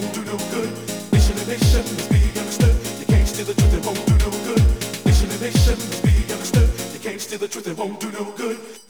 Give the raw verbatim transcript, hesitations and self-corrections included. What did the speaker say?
won't do no good. Nation to nation must be understood. You can't steal the truth, it won't do no good. Nation to nation must be understood. You can't steal the truth, it won't do no good.